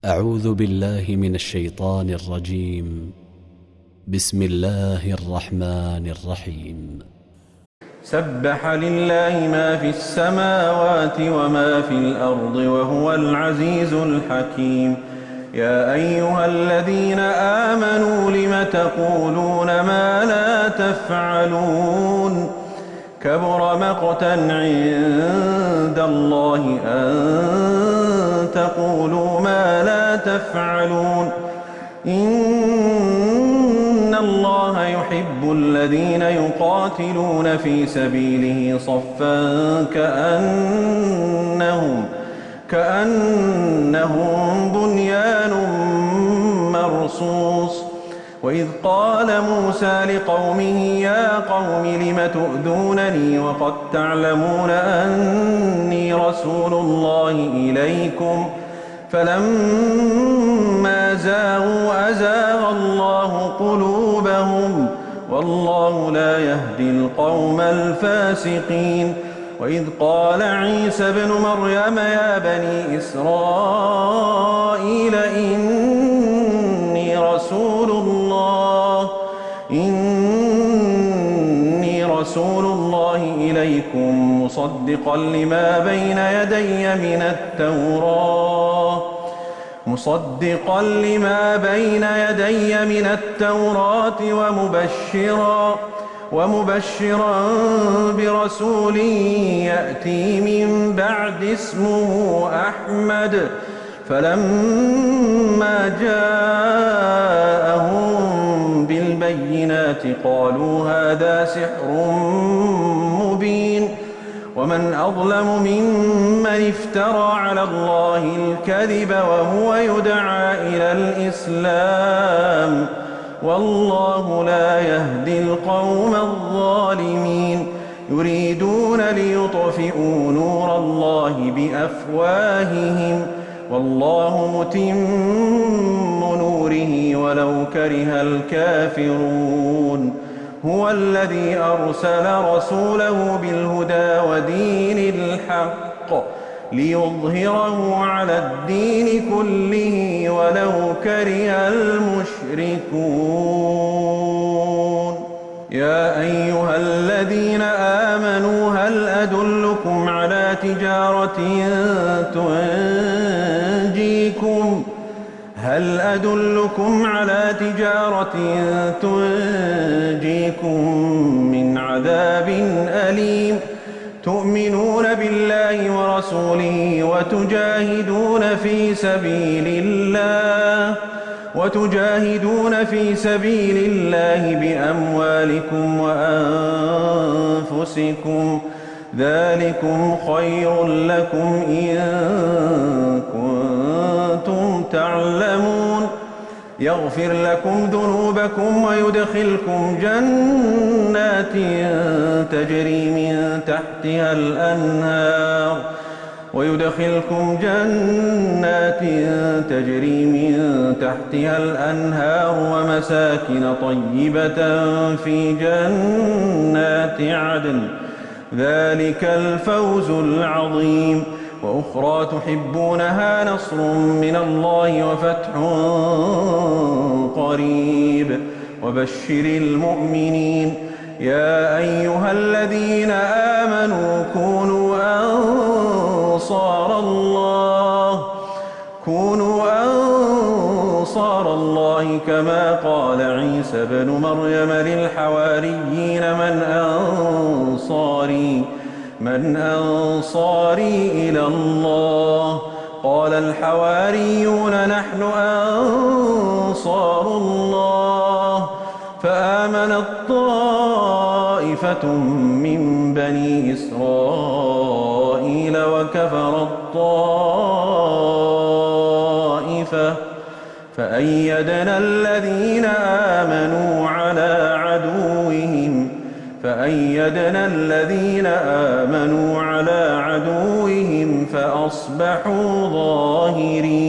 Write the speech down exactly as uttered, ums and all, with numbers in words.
أعوذ بالله من الشيطان الرجيم. بسم الله الرحمن الرحيم. سبح لله ما في السماوات وما في الأرض وهو العزيز الحكيم. يا أيها الذين آمنوا لم تقولون ما لا تفعلون كبر مقتا عند الله أن تقولوا ما لا تفعلون إن الله يحب الذين يقاتلون في سبيله صفا كأنهم كأنهم بنيان مرصوص. وإذ قال موسى لقومه يا قوم لم تؤذونني وقد تعلمون أني رسول الله إليكم فلما زاغوا أزاغ الله قلوبهم والله لا يهدي القوم الفاسقين. وإذ قال عيسى ابن مريم يا بني إسرائيل إني رسول الله إني رسول الله إليكم مصدقا لما بين يدي من التوراة مصدقا لما بين يدي من التوراة ومبشرا ومبشرا برسول يأتي من بعد اسمه أحمد. فلما جاءهم بالبينات قالوا هذا سحر مبين ومن أظلم ممن افترى على الله الكذب وهو يدعى إلى الإسلام والله لا يهدي القوم الظالمين. يريدون ليطفئوا نور الله بأفواههم والله متم نوره ولو كره الكافرون. هو الذي أرسل رسوله بالهدى ودين الحق ليظهره على الدين كله ولو كره المشركون. يا أيها الذين آمنوا هل أدلكم على تجارة تنجيكم هل أدلكم على تجارة تنجيكم من عذاب أليم تؤمنون بالله ورسوله وتجاهدون في سبيل الله وتجاهدون في سبيل الله بأموالكم وأنفسكم ذلكم خير لكم إن كنتم تعلمون. يغفر لكم ذنوبكم ويدخلكم جنات تجري من تحتها الأنهار ويدخلكم جنات تجري من تحتها الأنهار ومساكن طيبة في جنات عدن ذلك الفوز العظيم. وأخرى تحبونها نصر من الله وفتح قريب وبشر المؤمنين. يا أيها الذين آمنوا كونوا أنصار الله كونوا أنصار الله كما قال عيسى ابن مريم للحواريين من أنصاري من أنصاري إلى الله قال الحواريون نحن أنصار الله. فآمنت طائفة من بني إسرائيل وكفرت طائفة فأيدنا الذين آمنوا على عدوهم فأيدنا الذين آمنوا على عدوهم فأصبحوا ظاهرين.